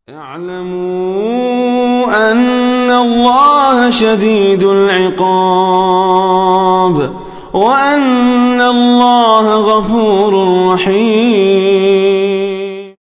اعلموا أن الله شديد العقاب وأن الله غفور رحيم.